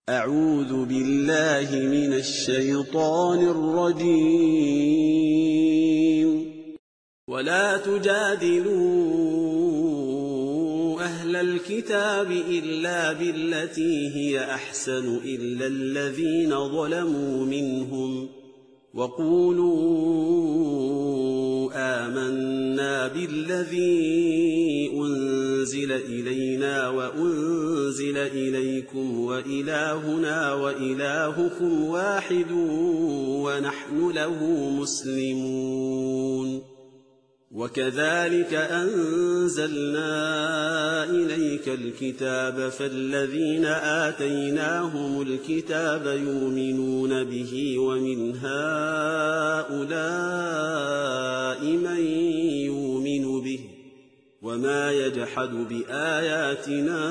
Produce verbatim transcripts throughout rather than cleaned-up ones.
أعوذ بالله من الشيطان الرجيم. ولا تجادلوا أهل الكتاب إلا بالتي هي أحسن إلا الذين ظلموا منهم وقولوا آمنا بالذي أنزل إلينا وأنزل إليكم وإلهنا وإلهكم واحد ونحن له مسلمون. وكذلك أنزلنا إليك الكتاب فالذين آتيناهم الكتاب يؤمنون به ومن هؤلاء من يؤمن به وما يجحد بآياتنا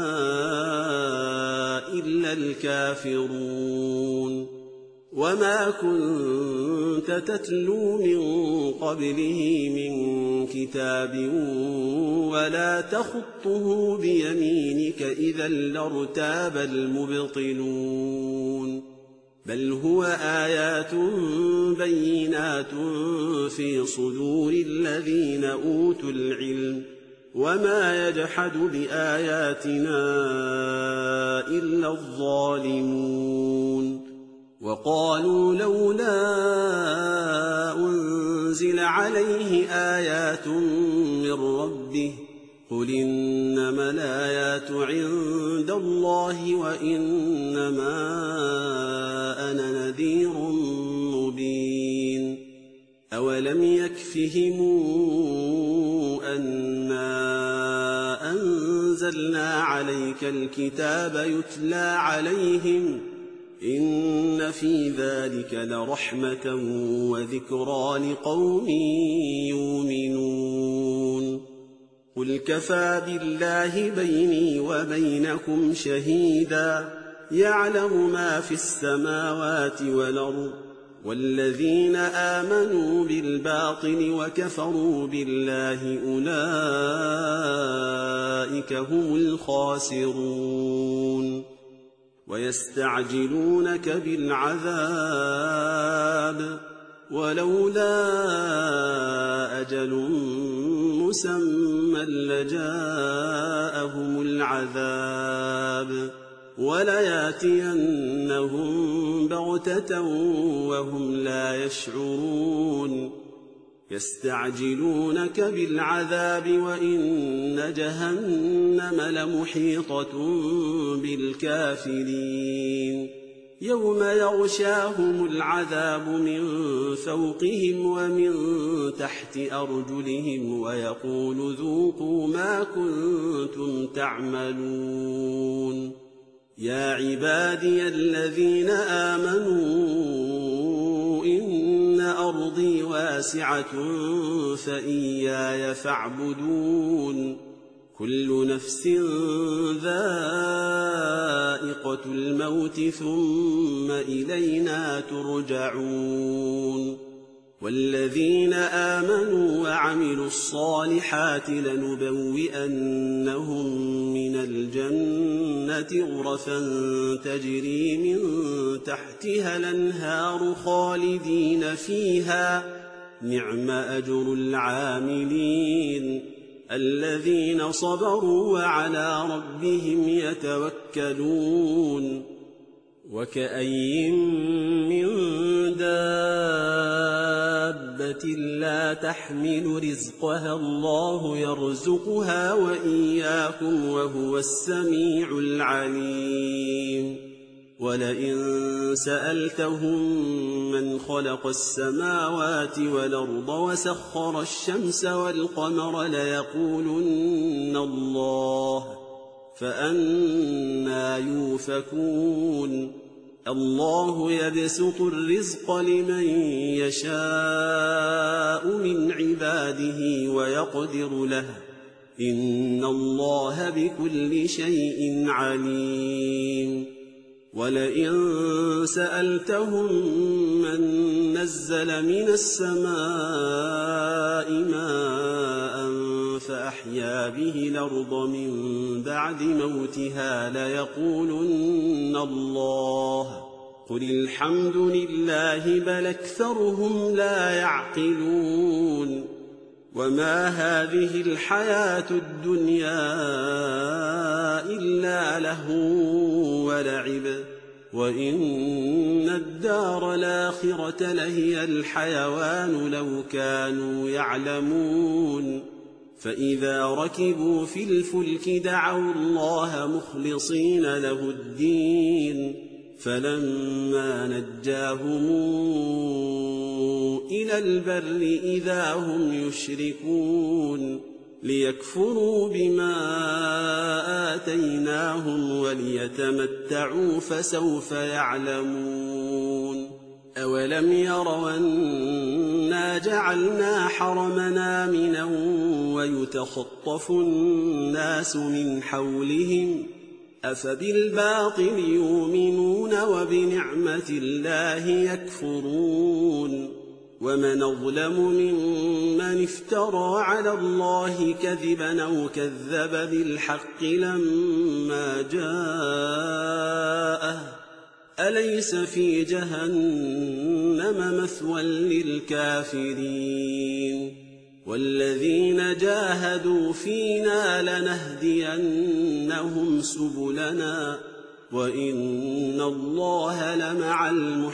إلا الكافرون. وما كنت تتلو من قبله من كتاب ولا تخطه بيمينك إذا لارتاب المبطلون. بل هو آيات بينات في صدور الذين أوتوا العلم وما يجحد بآياتنا إلا الظالمون. وقالوا لولا أنزل عليه آيات من ربه قل إنما الآيات عند الله وإنما أنا نذير مبين. أولم يكفهم أنا أنزلنا عليك الكتاب يتلى عليهم إن في ذلك لرحمة وذكرى لقوم يؤمنون. قل كفى بالله بيني وبينكم شهيدا يعلم ما في السماوات والأرض والذين آمنوا بالباطل وكفروا بالله أولئك هم الخاسرون. ويستعجلونك بالعذاب ولولا أجل مسمى لجاءهم العذاب ولياتينهم بغتة وهم لا يشعرون. يستعجلونك بالعذاب وإن جهنم لمحيطة بالكافرين. يوم يغشاهم العذاب من فوقهم ومن تحت أرجلهم ويقول ذوقوا ما كنتم تعملون. يا عبادي الذين آمنوا إن أرضي واسعة فإياي فاعبدون. كل نفس ذائقة الموت ثم إلينا ترجعون. والذين آمنوا وعملوا الصالحات لنبوئنهم من الجنة غرفا تجري من تحتها الأنهار خالدين فيها نعم أجر العاملين الذين صبروا وعلى ربهم يتوكلون. وكأين من دابة لا تحمل رزقها الله يرزقها وإياكم وهو السميع العليم. ولئن سألتهم من خلق السماوات والأرض وسخر الشمس والقمر ليقولن الله فأنى يؤفكون. الله يبسط الرزق لمن يشاء من عباده ويقدر له إن الله بكل شيء عليم. ولئن سألتهم من نزل من السماء ماء فأحيا به الأرض من بعد موتها ليقولن الله. قل الحمد لله بل أكثرهم لا يعقلون. وما هذه الحياة الدنيا إلا لهو ولعب وإن الدار الآخرة لهي الحيوان لو كانوا يعلمون. فإذا ركبوا في الفلك دعوا الله مخلصين له الدين فلما نجاهم إلى البر إذا هم يشركون ليكفروا بما آتيناهم وليتمتعوا فسوف يعلمون. أولم يروا أنا جعلنا حرمنا آمنا ويتخطف الناس من حولهم أفبالباطل يؤمنون وبنعمة الله يكفرون. ومن أظلم ممن افترى على الله كذبا أو كذب بالحق لما جاءه أليس في جهنم مثوى للكافرين. والذين جاهدوا فينا لنهدينهم سبلنا وإن الله لمع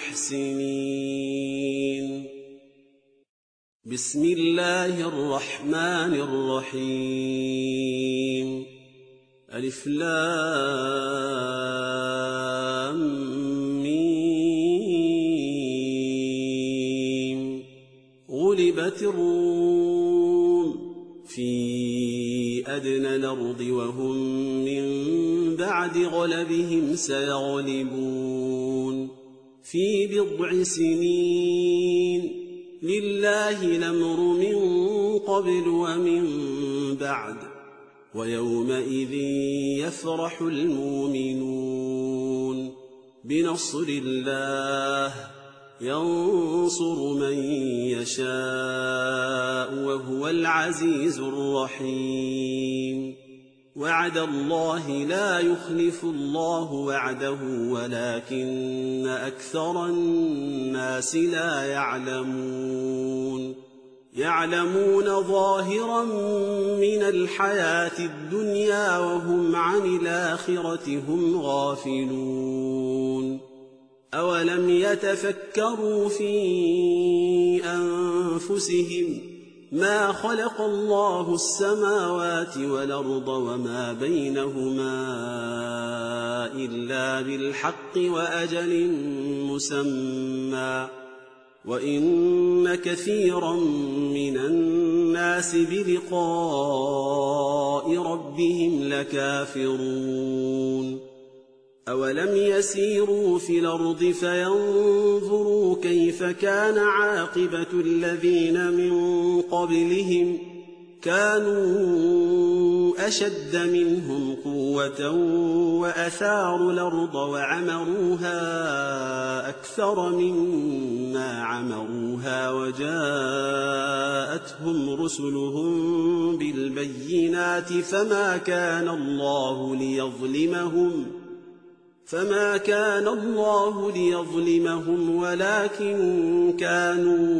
المحسنين. بسم الله الرحمن الرحيم. ألف لام ميم. غلبت الروم في أدنى الأرض وهم من بعد غلبهم سيغلبون في بضع سنين لله الأمر من قبل ومن بعد ويومئذ يفرح المؤمنون بنصر الله ينصر من يشاء وهو العزيز الرحيم. وعد الله لا يخلف الله وعده ولكن أكثر الناس لا يعلمون. يعلمون ظاهرا من الحياة الدنيا وهم عن الآخرة هم غافلون. أولم يتفكروا في أنفسهم ما خلق الله السماوات والأرض وما بينهما إلا بالحق وأجل مسمى وإن كثيرا من الناس بلقاء ربهم لكافرون. أولم يسيروا في الأرض فينظروا كيف كان عاقبة الذين من قبلهم كانوا أشد منهم قوة وأثاروا الأرض وعمروها أكثر مما عمروها وجاءتهم رسلهم بالبينات فما كان الله ليظلمهم فما كان الله ليظلمهم ولكن كانوا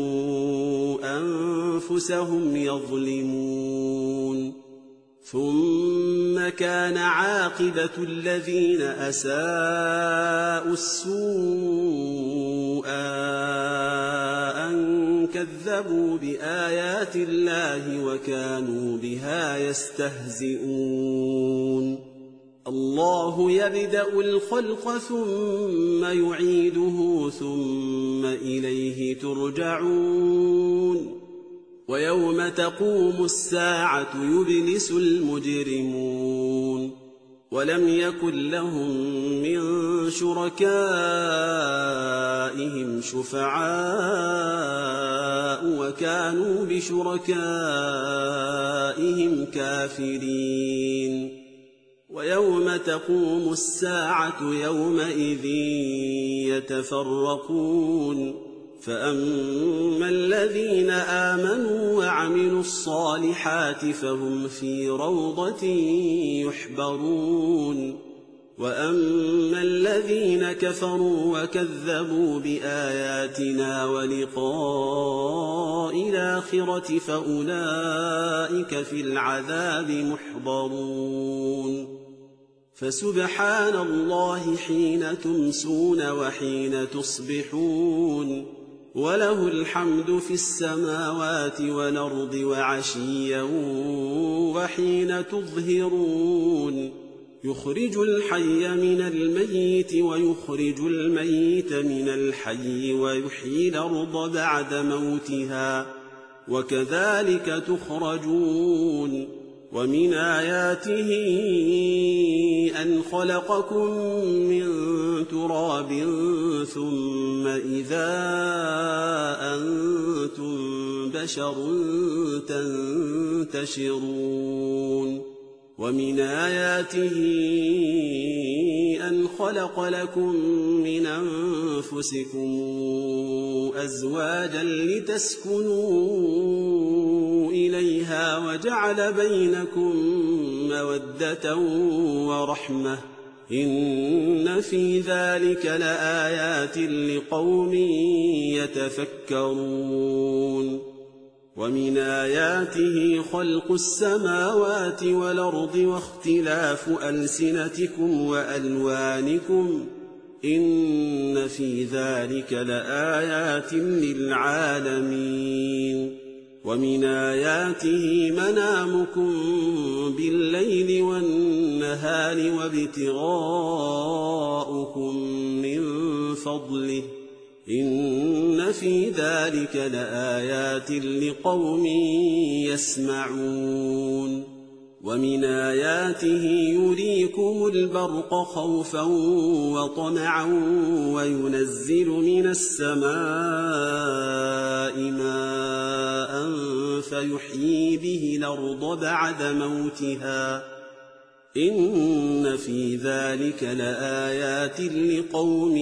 أنفسهم يظلمون. ثم كان عاقبة الذين أساءوا السوء أن كذبوا بآيات الله وكانوا بها يستهزئون. الله يبدأ الخلق ثم يعيده ثم إليه ترجعون. ويوم تقوم الساعة يبلس المجرمون ولم يكن لهم من شركائهم شفعاء وكانوا بشركائهم كافرين. ويوم تقوم الساعة يومئذ يتفرقون فأما الذين آمنوا وعملوا الصالحات فهم في روضة يحبرون وأما الذين كفروا وكذبوا بآياتنا ولقاء الآخرة فأولئك في العذاب محضرون فسبحان الله حين تمسون وحين تصبحون وله الحمد في السماوات والأرض وعشيا وحين تظهرون يخرج الحي من الميت ويخرج الميت من الحي ويحيي الأرض بعد موتها وكذلك تخرجون ومن آياته أن خلقكم من تراب ثم إذا أنتم بشر تنتشرون ومن آياته أن خلق لكم من أنفسكم أزواجا لتسكنوا إليها وجعل بينكم مودة ورحمة إن في ذلك لآيات لقوم يتفكرون ومن آياته خلق السماوات والأرض واختلاف ألسنتكم وألوانكم إن في ذلك لآيات للعالمين ومن آياته منامكم بالليل والنهار وابتغاؤكم من فضله إن في ذلك لآيات لقوم يسمعون ومن آياته يريكم البرق خوفا وطمعا وينزل من السماء ماء فيحيي به الأرض بعد موتها إن في ذلك لآيات لقوم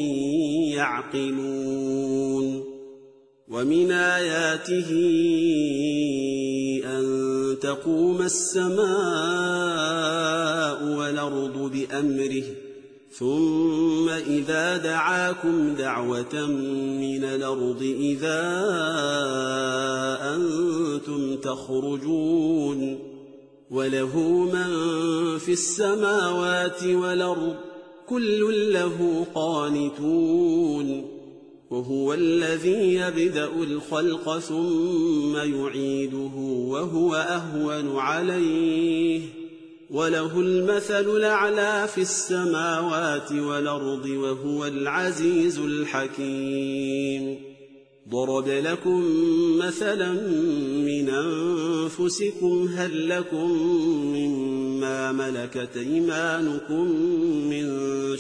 يعقلون ومن آياته أن تقوم السماء والأرض بأمره ثم إذا دعاكم دعوة من الأرض إذا أنتم تخرجون وله من في السماوات والأرض كل له قانتون وهو الذي يبدأ الخلق ثم يعيده وهو أهون عليه وله المثل الأعلى في السماوات والأرض وهو العزيز الحكيم ضرب لكم مثلا من أنفسكم هل لكم مما ملكت أيمانكم من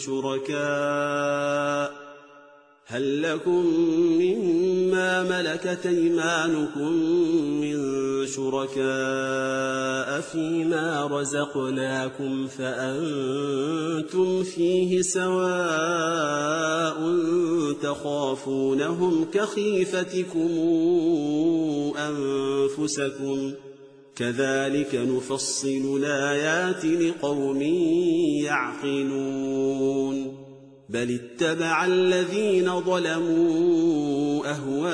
شركاء هل لكم مما ملكت أيمانكم من شركاء فيما رزقناكم فأنتم فيه سواء تخافونهم كخيفتكم أنفسكم كذلك نفصل الآيات لقوم يعقلون بل اتبع الذين ظلموا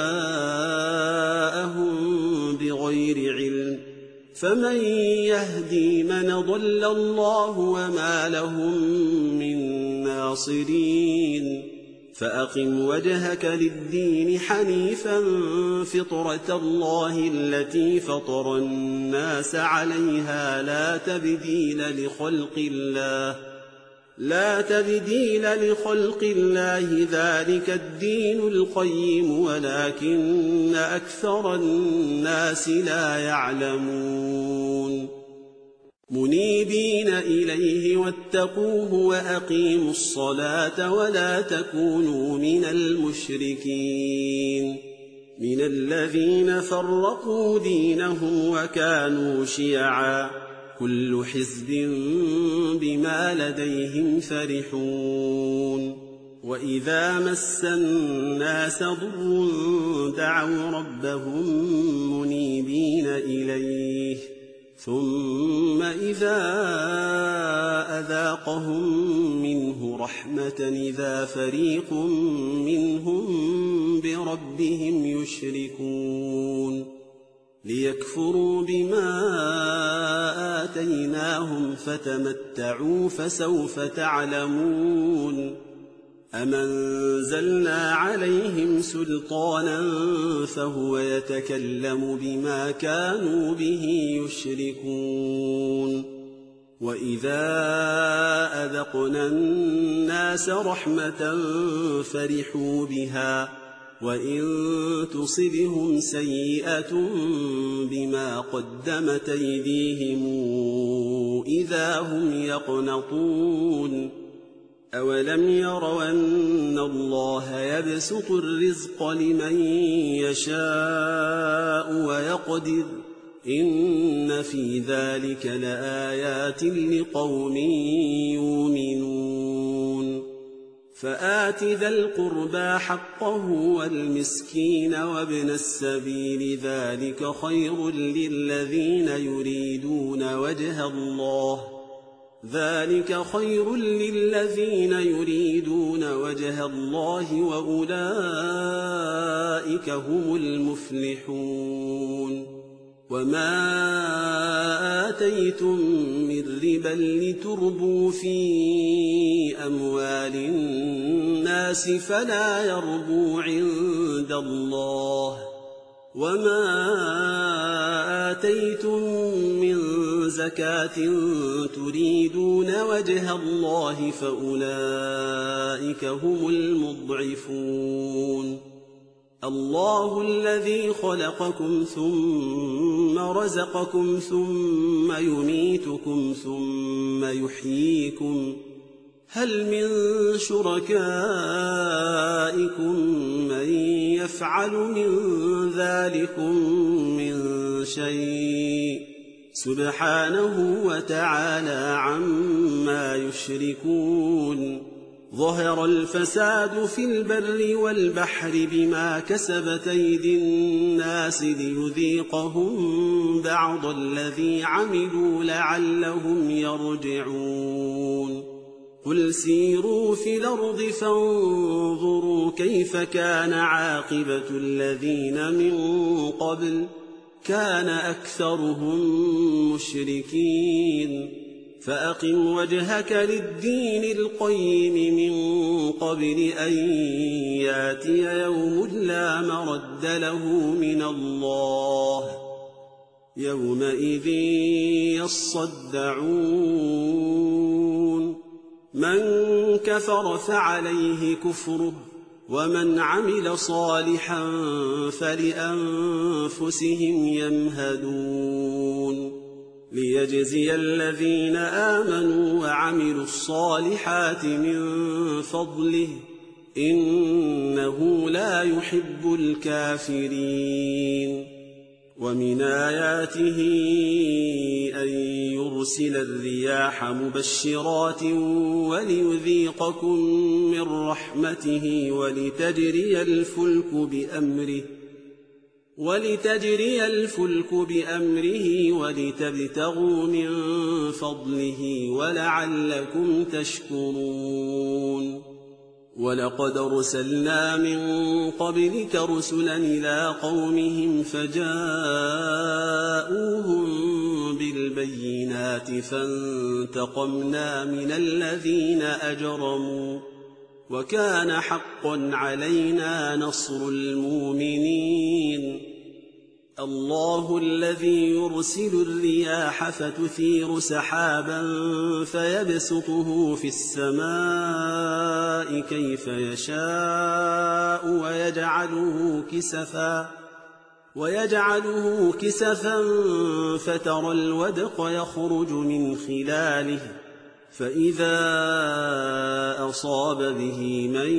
أهواءهم بغير علم فمن يهدي من ضل الله وما لهم من ناصرين فأقم وجهك للدين حنيفا فطرة الله التي فطر الناس عليها لا تبديل لخلق الله لا تبديل لخلق الله ذلك الدين القيم ولكن أكثر الناس لا يعلمون منيبين إليه واتقوه وأقيموا الصلاة ولا تكونوا من المشركين من الذين فرقوا دينهم وكانوا شيعا كل حزب بما لديهم فرحون وإذا مس الناس ضر دعوا ربهم منيبين إليه ثم إذا أذاقهم منه رحمة إذا فريق منهم بربهم يشركون ليكفروا بما آتيناهم فتمتعوا فسوف تعلمون أم أنزلنا عليهم سلطانا فهو يتكلم بما كانوا به يشركون وإذا أذقنا الناس رحمة فرحوا بها وإن تصبهم سيئة بما قدمت أيديهم إذا هم يقنطون أولم يروا أن الله يبسط الرزق لمن يشاء ويقدر إن في ذلك لآيات لقوم يؤمنون فآت ذا القربى حقه والمسكين وابن السبيل ذلك خير للذين يريدون وجه الله ذلك خير للذين يريدون وجه الله وأولئك هم المفلحون وما آتيتم من ربا لتربوا في أموال الناس فلا يربو عند الله وما آتيتم من زكاة تريدون وجه الله فأولئك هم المضعفون الله الذي خلقكم ثم رزقكم ثم يميتكم ثم يحييكم هل من شركائكم من يفعل من ذلكم من شيء سبحانه وتعالى عما يشركون ظهر الفساد في البر والبحر بما كسبت أيدي الناس ليذيقهم بعض الذي عملوا لعلهم يرجعون قل سيروا في الأرض فانظروا كيف كان عاقبة الذين من قبل كان أكثرهم مشركين فأقم وجهك للدين القيم من قبل أن ياتي يوم لا مرد له من الله يومئذ يصدعون من كفر فعليه كفره ومن عمل صالحا فلأنفسهم يمهدون ليجزي الذين آمنوا وعملوا الصالحات من فضله إنه لا يحب الكافرين ومن آياته أن يرسل الرياح مبشرات وليذيقكم من رحمته ولتجري الفلك بأمره ولتجري الفلك بأمره ولتبتغوا من فضله ولعلكم تشكرون ولقد أرسلنا من قبلك رسلا إلى قومهم فجاءوهم بالبينات فانتقمنا من الذين أجرموا وكان حقا علينا نصر المؤمنين الله الذي يرسل الرياح فتثير سحابا فيبسطه في السماء كيف يشاء ويجعله كسفا ويجعله كسفا فترى الودق يخرج من خلاله فإذا أصاب به من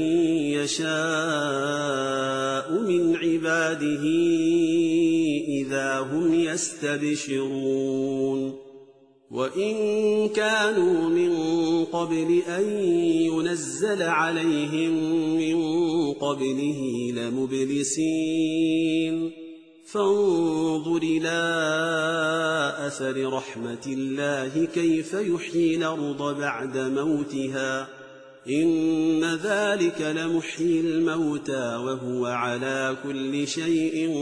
يشاء من عباده إذا هم يستبشرون وإن كانوا من قبل أن ينزل عليهم من قبله لمبلسين فانظر إلى أثر رحمة الله كيف يحيي الأرض بعد موتها إن ذلك لمحيي الموتى وهو على كل شيء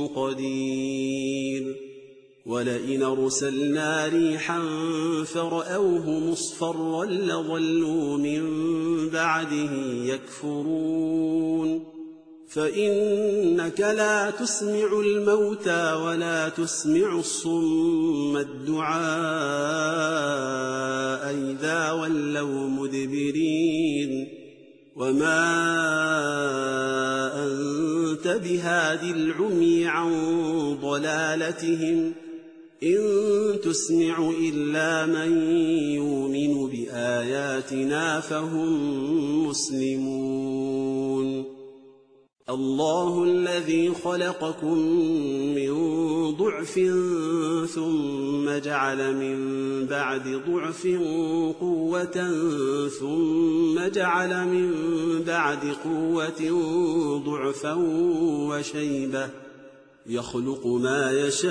قدير ولئن أرسلنا ريحا فرأوه مصفرا لظلوا من بعده يكفرون فإنك لا تسمع الموتى ولا تسمع الصم الدعاء إذا ولوا مدبرين وما أنت بهاد العمي عن ضلالتهم إن تسمع إلا من يؤمن بآياتنا فهم مسلمون الله الذي خلقكم من ضعف ثم جعل من بعد ضعف قوة ثم جعل من بعد قوة ضعفا وشيبة يخلق ما يشاء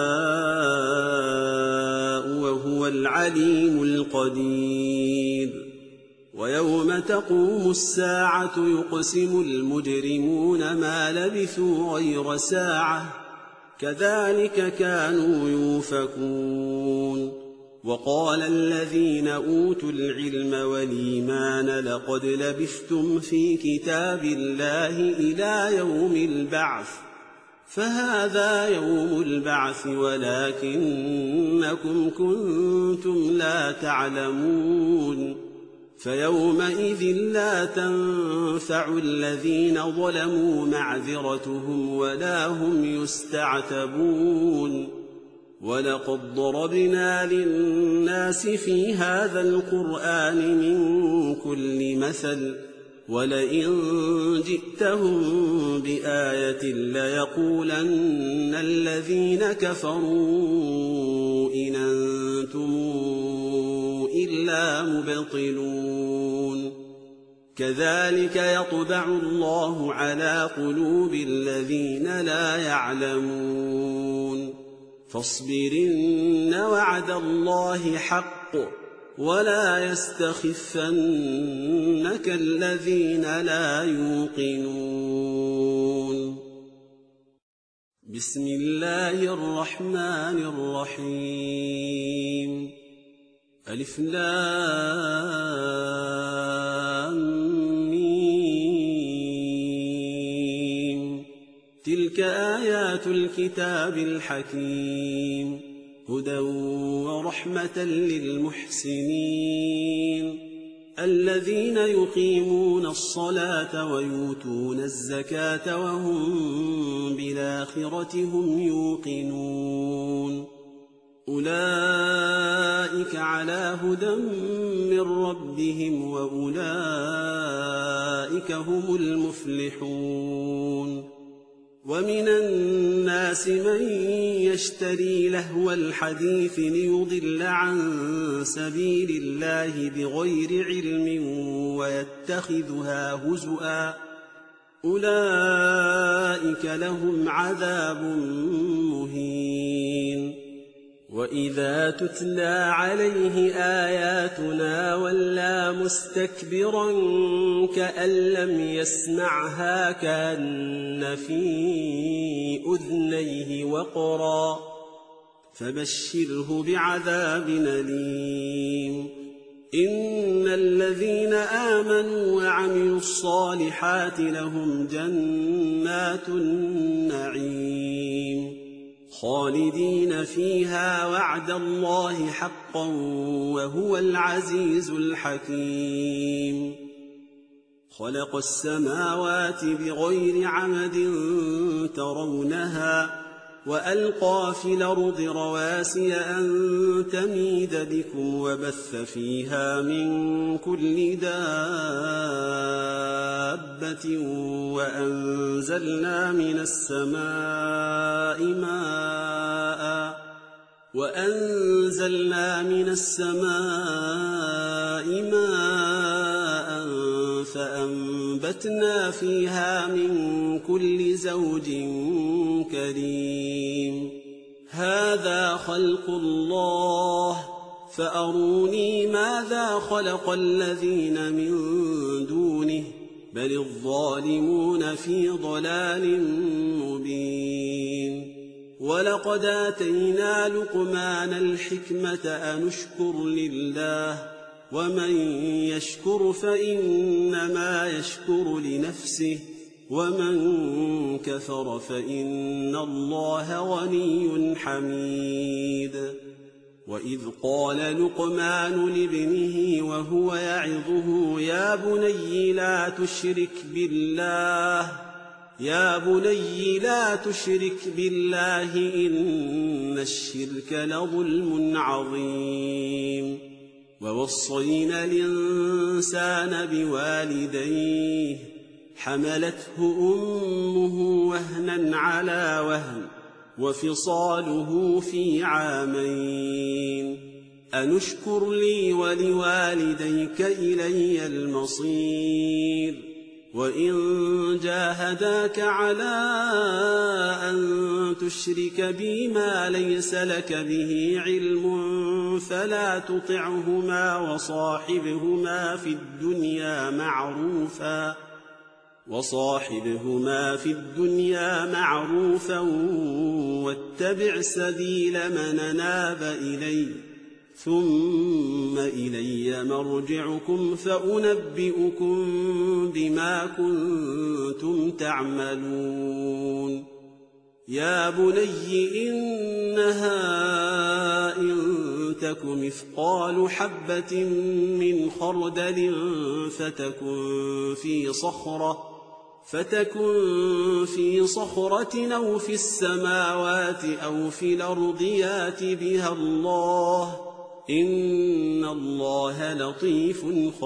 وهو العليم القدير ويوم تقوم الساعة يقسم المجرمون ما لبثوا غير ساعة كذلك كانوا يؤفكون وقال الذين أوتوا العلم والإيمان لقد لبثتم في كتاب الله إلى يوم البعث فهذا يوم البعث ولكنكم كنتم لا تعلمون فيومئذ لا تنفع الذين ظلموا معذرتهم ولا هم يستعتبون ولقد ضربنا للناس في هذا القرآن من كل مثل ولئن جئتهم بآية ليقولن الذين كفروا إن أنتم إلا مبطلون كذلك يطبع الله على قلوب الذين لا يعلمون فاصبرن وعد الله حق ولا يستخفنك الذين لا يوقنون بسم الله الرحمن الرحيم ألف لام ميم تلك آيات الكتاب الحكيم هدى ورحمة للمحسنين الذين يقيمون الصلاة ويؤتون الزكاة وهم بالآخرة هم يوقنون أولئك على هدى من ربهم وأولئك هم المفلحون ومن الناس من يشتري لهو الحديث ليضل عن سبيل الله بغير علم ويتخذها هزؤا أولئك لهم عذاب مهين وإذا تتلى عليه آياتنا ولى مستكبرا كأن لم يسمعها كأن في أذنيه وقرا فبشره بعذاب أليم إن الذين آمنوا وعملوا الصالحات لهم جنات النعيم خالدين فيها وعد الله حقا وهو العزيز الحكيم خلق السماوات بغير عمد ترونها وألقى في الأرض رواسي أن تميد بكم وبث فيها من كل دابة وأنزلنا من السماء ماء وأنزلنا من السماء ماء فأنبتنا فيها من كل زوج كريم هذا خلق الله فأروني ماذا خلق الذين من دونه بل الظالمون في ضلال مبين ولقد آتينا لقمان الحكمة أن اشكر لله ومن يشكر فإنما يشكر لنفسه ومن كفر فإن الله غني حميد وإذ قال لقمان لابنه وهو يعظه يا بني لا تشرك بالله يا بني لا تشرك بالله إن الشرك لظلم عظيم ووصينا الإنسان بوالديه حملته أمه وهنا على وهن وفصاله في عامين أن اشكر لي ولوالديك إلي المصير وإن جاهداك على أن تشرك بي ما ليس لك به علم فلا تطعهما وصاحبهما في الدنيا معروفا وصاحبهما في الدنيا معروفا واتبع سبيل من أناب إلي ثم إلي مرجعكم فأنبئكم بما كنتم تعملون يا بني إنها إن تك مثقال حبة من خردل فتكن في صخرة فتكن في صخرة أو في السماوات أو في الأرض يات بها الله إن الله لطيف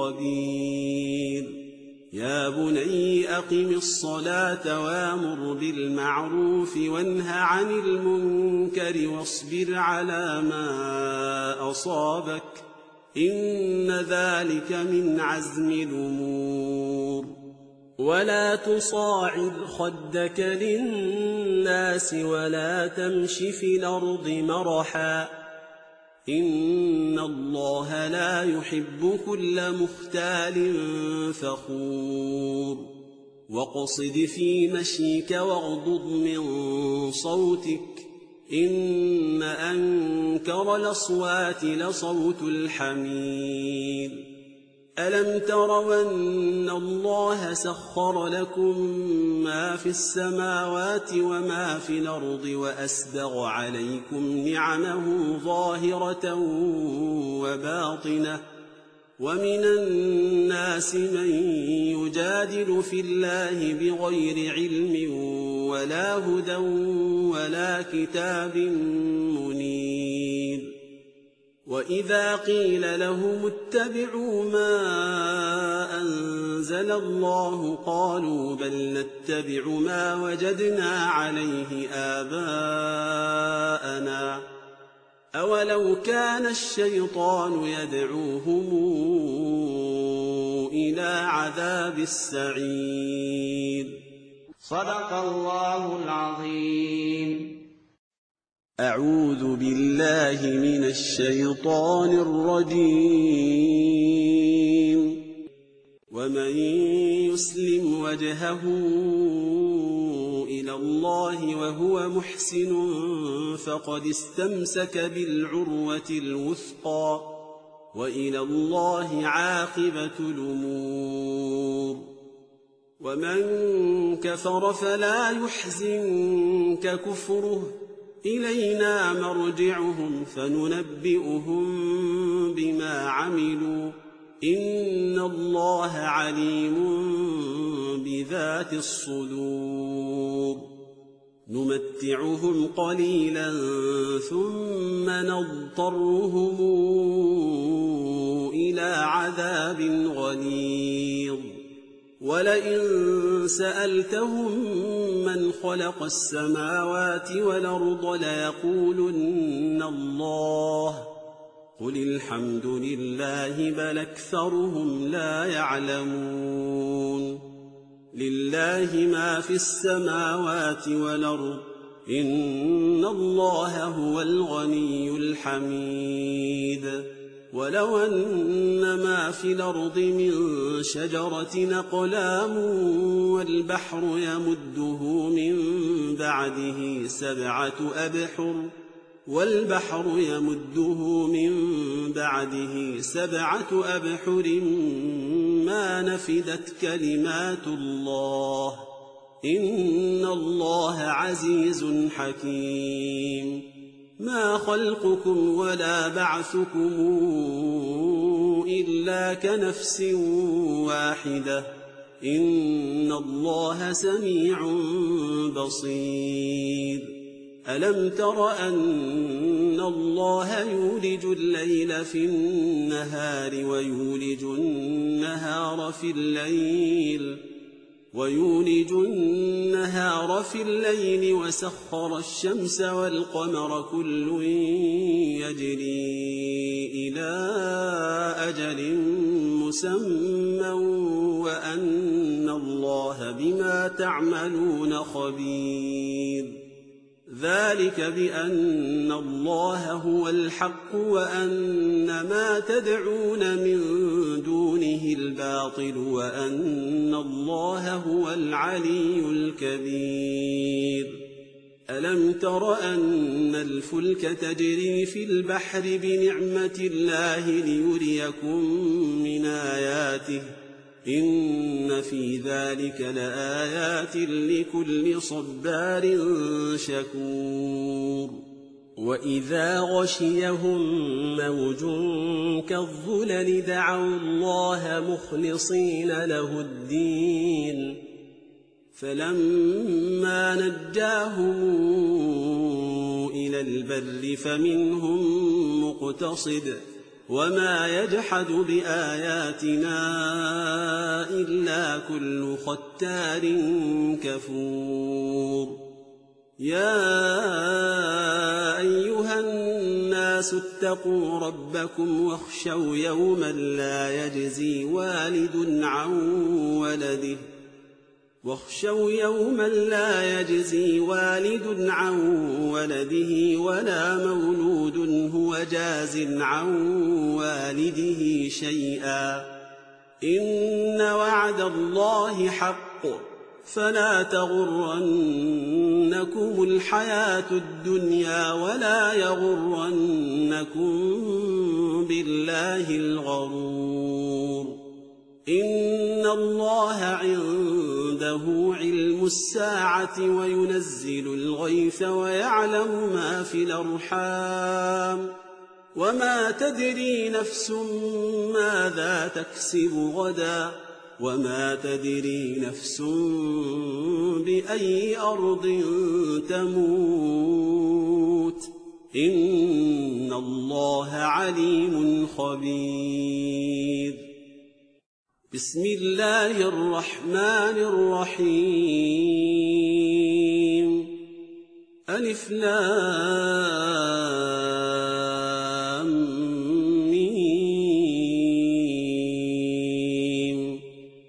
خبير يا بني أقم الصلاة وامر بالمعروف وانه عن المنكر واصبر على ما أصابك إن ذلك من عزم الأمور ولا تصاعد خدك للناس ولا تمش في الأرض مرحا إن الله لا يحب كل مختال فخور واقصد في مشيك واغضض من صوتك إن أنكر الأصوات لصوت الحمير ألم تروا أن الله سخر لكم ما في السماوات وما في الأرض وأسبغ عليكم نعمه ظاهرة وباطنة ومن الناس من يجادل في الله بغير علم ولا هدى ولا كتاب منير وإذا قيل لهم اتبعوا ما أنزل الله قالوا بل نتبع ما وجدنا عليه آباءنا أولو كان الشيطان يدعوهم إلى عذاب السعير صدق الله العظيم. أعوذ بالله من الشيطان الرجيم ومن يسلم وجهه إلى الله وهو محسن فقد استمسك بالعروة الوثقى وإلى الله عاقبة الأمور ومن كفر فلا يحزنك كفره إلينا مرجعهم فننبئهم بما عملوا إن الله عليم بذات الصدور نمتعهم قليلا ثم نضطرهم إلى عذاب غليظ ولئن سألتهم من خلق السماوات والأرض ليقولن الله قل الحمد لله بل أكثرهم لا يعلمون لله ما في السماوات والأرض إن الله هو الغني الحميد ولو أن ما في الأرض من شجرة أقلام والبحر يمده من بعده سبعة أبحر والبحر يمده من بعده سبعة أبحر ما نفدت كلمات الله إن الله عزيز حكيم ما خلقكم ولا بعثكم إلا كنفس واحدة إن الله سميع بصير ألم تر أن الله يولج الليل في النهار ويولج النهار في الليل ويولج النهار في الليل وسخر الشمس والقمر كل يجري إلى أجل مسمى وأن الله بما تعملون خبير ذلك بأن الله هو الحق وأن ما تدعون من دونه الباطل وأن الله هو العلي الكبير ألم تر أن الفلك تجري في البحر بنعمة الله ليريكم من آياته إن في ذلك لآيات لكل صبار شكور وإذا غشيهم موج كالظلل دعوا الله مخلصين له الدين فلما نجاهم إلى البر فمنهم مقتصد وما يجحد بآياتنا إلا كل ختار كفور يا أيها الناس اتقوا ربكم واخشوا يوما لا يجزي والد عن ولده واخشوا يوما لا يجزي والد عن ولده ولا مولود هو جاز عن والده شيئا إن وعد الله حق فلا تغرنكم الحياة الدنيا ولا يغرنكم بالله الغرور إن الله عنده علم الساعة وينزل الغيث ويعلم ما في الأرحام وما تدري نفس ماذا تكسب غدا وما تدري نفس بأي أرض تموت إن الله عليم خبير بسم الله الرحمن الرحيم ألف لام ميم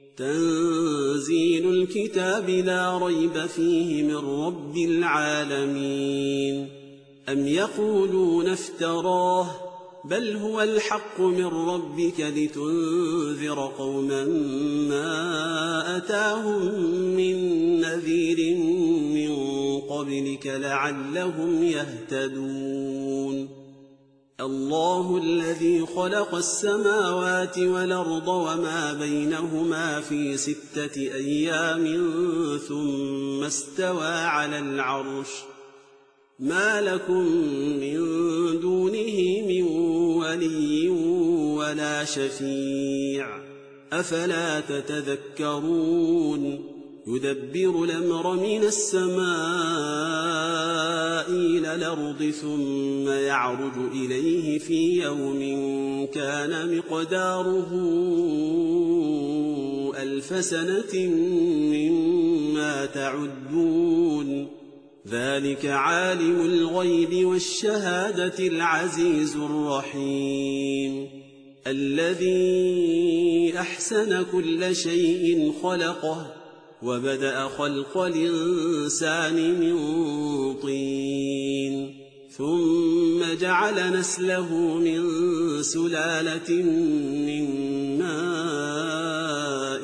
تنزيل الكتاب لا ريب فيه من رب العالمين أم يقولون افتراه بل هو الحق من ربك لتنذر قوما ما أتاهم من نذير من قبلك لعلهم يهتدون الله الذي خلق السماوات والأرض وما بينهما في ستة أيام ثم استوى على العرش ما لكم من دونه من ولي ولا شفيع أفلا تتذكرون يدبر الأمر من السماء إلى الأرض ثم يعرج إليه في يوم كان مقداره ألف سنة مما تعدون ذلك عالم الغيب والشهادة العزيز الرحيم الذي أحسن كل شيء خلقه وبدأ خلق الإنسان من طين ثم جعل نسله من سلالة من ماء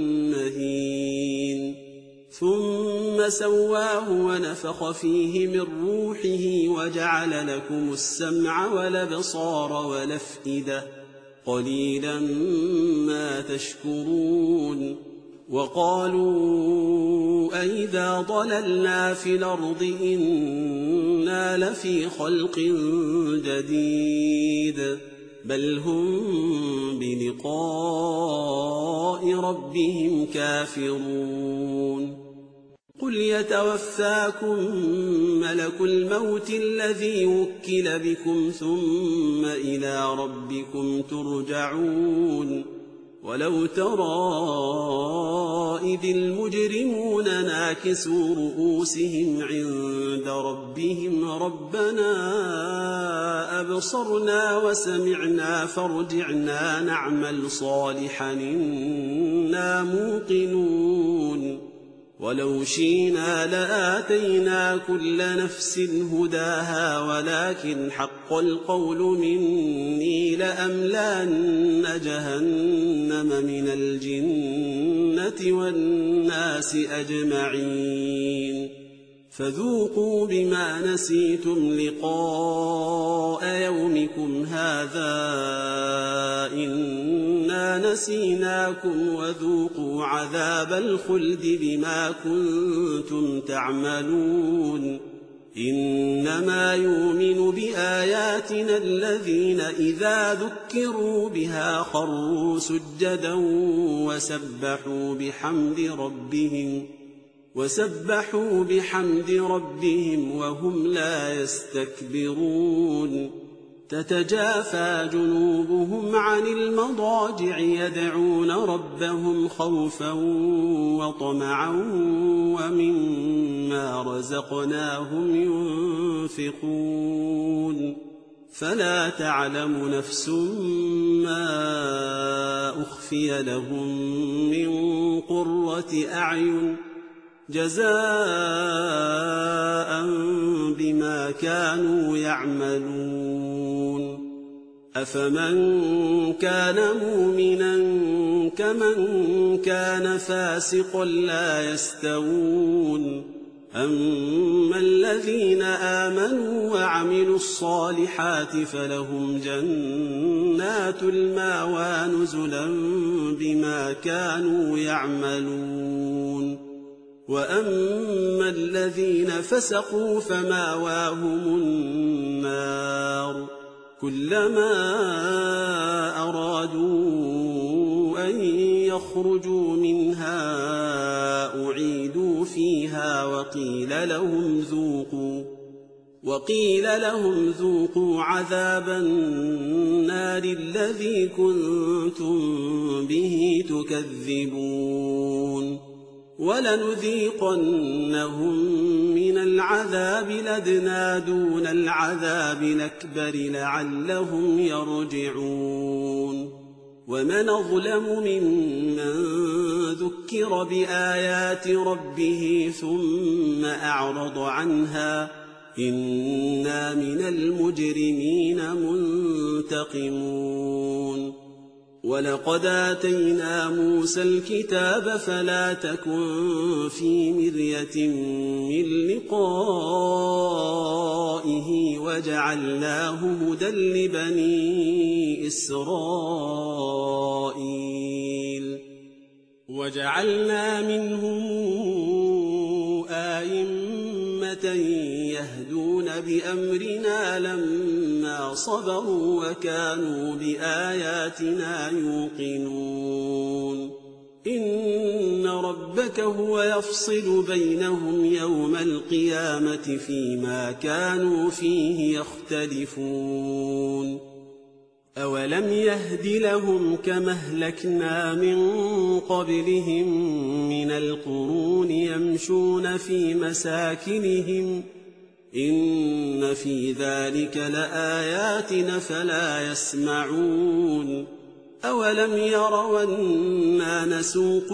مهين ثم سواه ونفخ فيه من روحه وجعل لكم السمع والأبصار والأفئدة قليلا ما تشكرون وقالوا أئذا ضللنا في الأرض إنا لفي خلق جديد بل هم بلقاء ربهم كافرون قل يتوفاكم ملك الموت الذي وكل بكم ثم إلى ربكم ترجعون ولو ترى إذ المجرمون ناكسوا رؤوسهم عند ربهم ربنا أبصرنا وسمعنا فارجعنا نعمل صالحا إنا موقنون ولو شئنا لآتينا كل نفس هداها ولكن حق القول مني لأملأن جهنم من الجنة والناس أجمعين فذوقوا بما نسيتم لقاء يومكم هذا إنا نسيناكم وذوقوا عذاب الخلد بما كنتم تعملون إنما يؤمن بآياتنا الذين إذا ذكروا بها خروا سجدا وسبحوا بحمد ربهم وسبحوا بحمد ربهم وهم لا يستكبرون تتجافى جنوبهم عن المضاجع يدعون ربهم خوفا وطمعا ومما رزقناهم ينفقون فلا تعلم نفس ما أخفي لهم من قرة أعين جزاء بما كانوا يعملون أفمن كان مؤمنا كمن كان فاسقا لا يستوون أما الذين آمنوا وعملوا الصالحات فلهم جنات المأوى نزلا بما كانوا يعملون وأما الذين فسقوا فمأواهم النار كلما أرادوا أن يخرجوا منها أعيدوا فيها وقيل لهم ذوقوا وقيل لهم ذوقوا عذاب النار الذي كنتم به تكذبون ولنذيقنهم من العذاب الأدنى دون العذاب الأكبر لعلهم يرجعون ومن أظلم ممن ذكر بآيات ربه ثم أعرض عنها إنا من المجرمين منتقمون ولقد آتينا موسى الكتاب فلا تكن في مرية من لقائه وجعلناه هدى لبني إسرائيل وجعلنا منهم آئمة يهدون بأمرنا لما صبروا وكانوا بآياتنا يوقنون إن ربك هو يفصل بينهم يوم القيامة فيما كانوا فيه يختلفون أولم يهد لهم كما أهلكنا من قبلهم من القرون يمشون في مساكنهم إن في ذلك لآيات فلا يسمعون أولم يروا أنا نسوق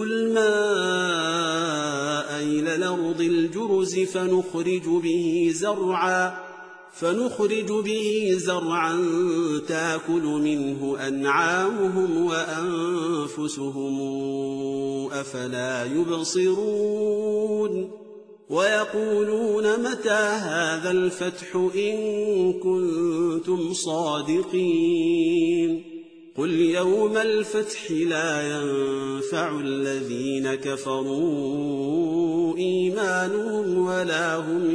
الماء إلى الأرض الجرز فنخرج به زرعا فنخرج به زرعا تأكل منه أنعامهم وأنفسهم أفلا يبصرون ويقولون متى هذا الفتح إن كنتم صادقين قل يوم الفتح لا ينفع الذين كفروا إيمانهم ولا هم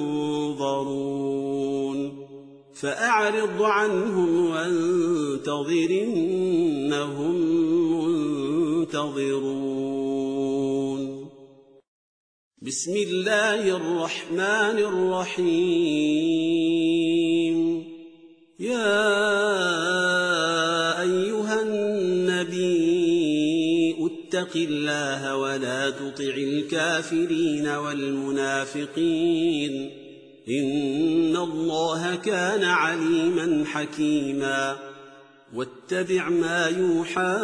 ينظرون فأعرض عنهم وانتظر إنهم منتظرون بسم الله الرحمن الرحيم يا أيها النبي اتق الله ولا تطع الكافرين والمنافقين إن الله كان عليما حكيما واتبع ما يوحى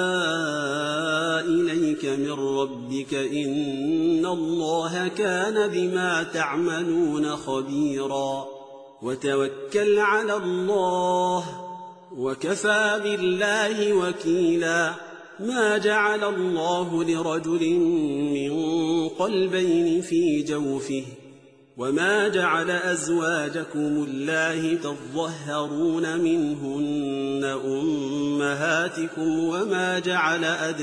إليك من ربك إن الله كان بما تعملون خبيرا وتوكل على الله وكفى بالله وكيلا ما جعل الله لرجل من قلبين في جوفه وما جعل أزواجكم الله تظهرون منهن أمهاتكم وما جعل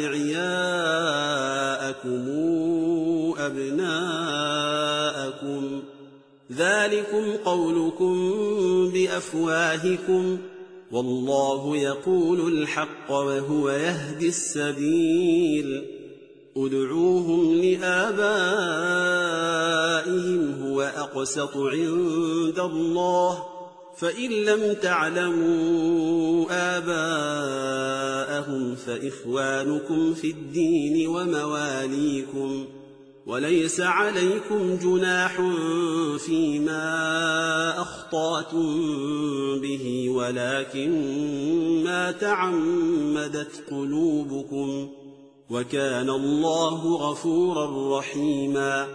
أدعياءكم أبناءكم ذلكم قولكم بأفواهكم والله يقول الحق وهو يهدي السبيل ادعوهم لآبائهم هو أقسط عند الله فإن لم تعلموا آباءهم فإخوانكم في الدين ومواليكم وليس عليكم جناح فيما أخطأتم به ولكن ما تعمدت قلوبكم وكان الله غفورا رحيما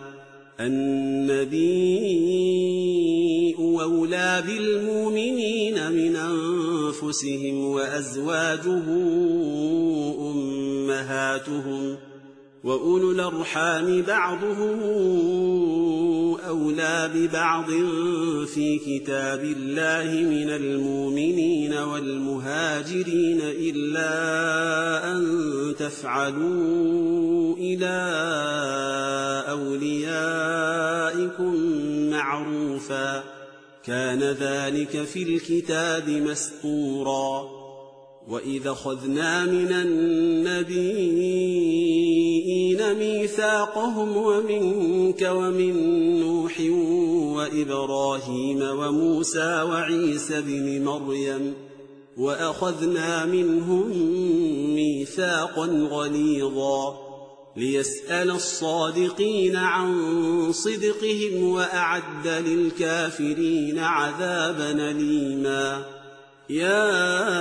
النبي أولى بالمؤمنين من أنفسهم وأزواجه أمهاتهم وأولو الأرحام بعضهم أولى ببعض في كتاب الله من المؤمنين والمهاجرين إلا أن تفعلوا إلى أوليائكم معروفا كان ذلك في الكتاب مسطورا وإذا أخذنا من النبيين ميثاقهم ومنك ومن نوح وإبراهيم وموسى وعيسى بن مريم وأخذنا منهم ميثاقا غليظا ليسأل الصادقين عن صدقهم وأعد للكافرين عذابا أليما يا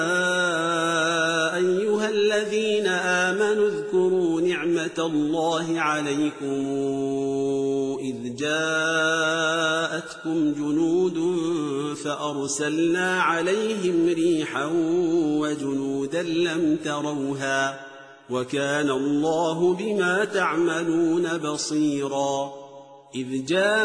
أيها الذين آمنوا اذكروا نعمة الله عليكم إذ جاءتكم جنود فأرسلنا عليهم ريحا وجنودا لم تروها وكان الله بما تعملون بصيرا إذ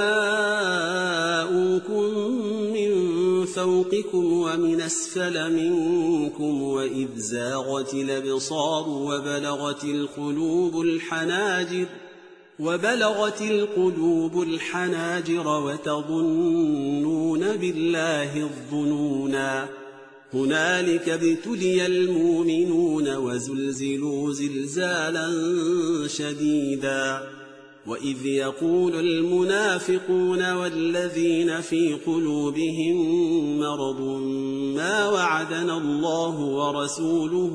جاءوكم من فوقكم ومن أسفل منكم وإذ زاغت الأبصار وبلغت القلوب الحناجر وبلغت القلوب الحناجر وتظنون بالله الظنونا هنالك ابتلي المؤمنون وزلزلوا زلزالا شديدا وإذ يقول المنافقون والذين في قلوبهم مرض ما وعدنا الله ورسوله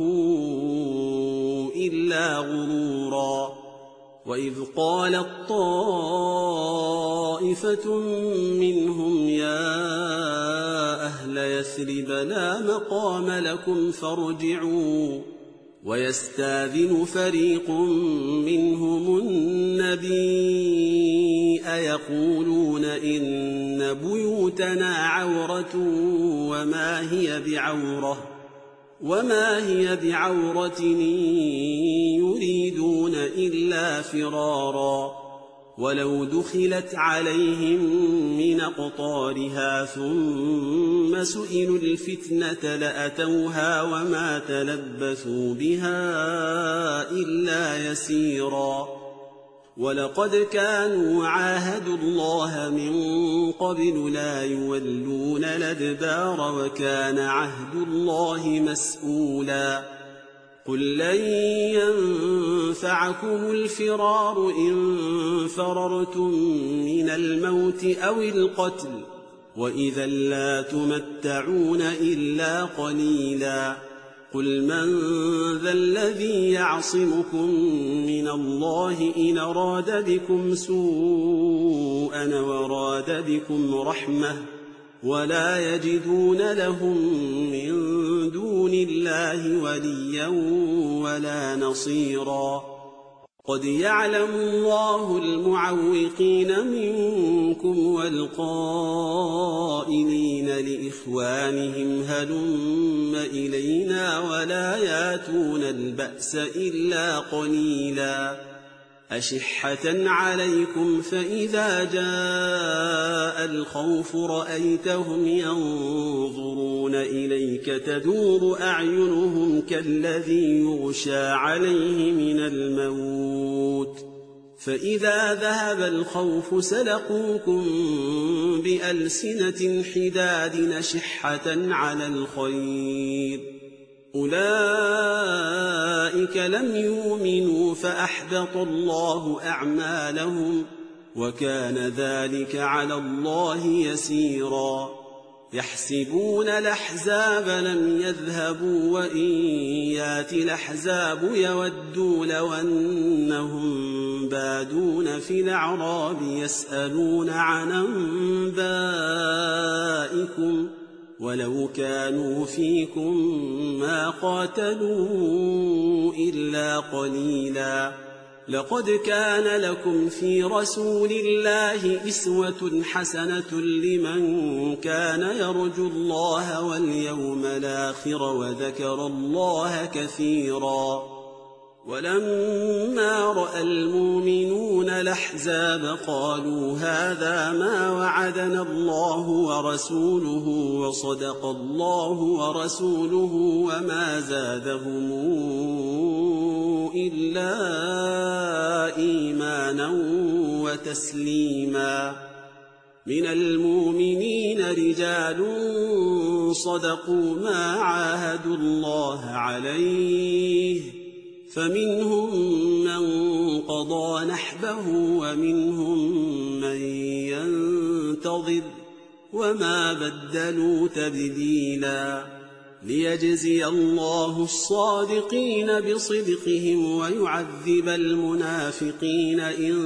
إلا غرورا وإذ قالت طائفة منهم يا أهل يثرب لا مقام لكم فارجعوا ويستاذن فريق منهم النبي يقولون إن بيوتنا عورة وما هي بعورة وما هي بعورة يريدون إلا فرارا ولو دخلت عليهم من أقطارها ثم سئلوا الفتنة لأتوها وما تلبثوا بها إلا يسيرا ولقد كانوا عاهدوا الله من قبل لا يولون الأدبار وكان عهد الله مسؤولا قل لن ينفعكم الفرار إن فررتم من الموت أو القتل وإذا لا تمتعون إلا قليلا قل من ذا الذي يعصمكم من الله إن أراد بكم سوءا وراد بكم رحمة ولا يجدون لهم من دون الله وليا ولا نصيرا قد يعلم الله المعوقين منكم والقائلين لإخوانهم هلم إلينا ولا ياتون البأس إلا قليلا أشحة عليكم فإذا جاء الخوف رأيتهم ينظرون إليك تدور أعينهم كالذي يغشى عليه من الموت فإذا ذهب الخوف سلقوكم بألسنة حداد أشحة على الخير أولئك لم يؤمنوا فأحبط الله أعمالهم وكان ذلك على الله يسيرا يحسبون الأحزاب لم يذهبوا وإن يأتي الأحزاب يودوا لو أنهم بادون في الأعراب يسألون عن أنبائكم ولو كانوا فيكم ما قاتلوا إلا قليلا لقد كان لكم في رسول الله أسوة حسنة لمن كان يرجو الله واليوم الآخر وذكر الله كثيرا ولما رأى المؤمنون الأحزاب قالوا هذا ما وعدنا الله ورسوله وصدق الله ورسوله وما زادهم إلا إيمانا وتسليما من المؤمنين رجال صدقوا ما عاهدوا الله عليه فمنهم من قضى نحبه ومنهم من ينتظر وما بدلوا تبديلا ليجزي الله الصادقين بصدقهم ويعذب المنافقين إن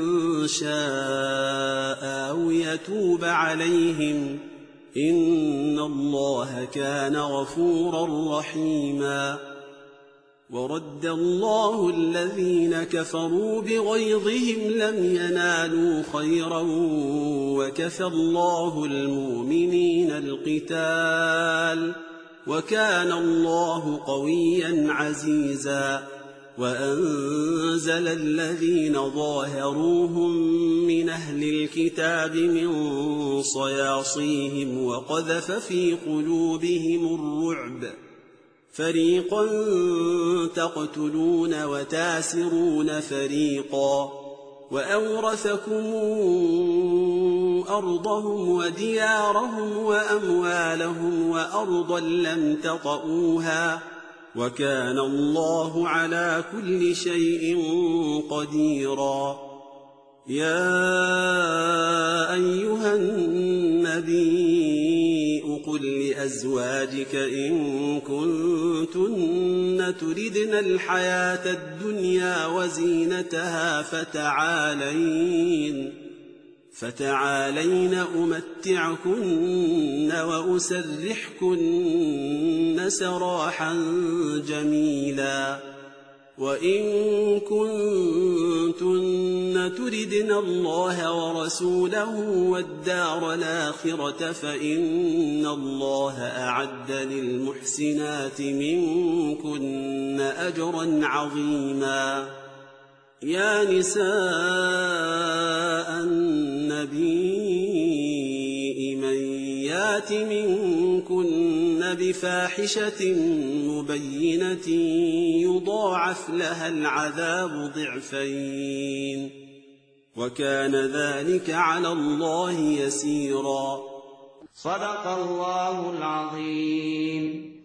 شاء أو يتوب عليهم إن الله كان غفورا رحيما ورد الله الذين كفروا بغيظهم لم ينالوا خيرا وكفى الله المؤمنين القتال وكان الله قويا عزيزا وأنزل الذين ظاهروهم من أهل الكتاب من صياصيهم وقذف في قلوبهم الرعب فريقا تقتلون وتاسرون فريقا وأورثكم أرضهم وديارهم وأموالهم وأرضا لم تطئوها وكان الله على كل شيء قديرا يا أيها النبي قل لأزواجك إن كنتن تردن الحياة الدنيا وزينتها فتعالين فتعالين أمتعكن وأسرحكن سراحا جميلا وإن كنتن تردن الله ورسوله والدار الآخرة فإن الله أعد للمحسنات منكن أجرا عظيما يا نساء النبي من يات منكن بفاحشة مبينة يضاعف لها العذاب ضعفين وكان ذلك على الله يسيرا. صدق الله العظيم.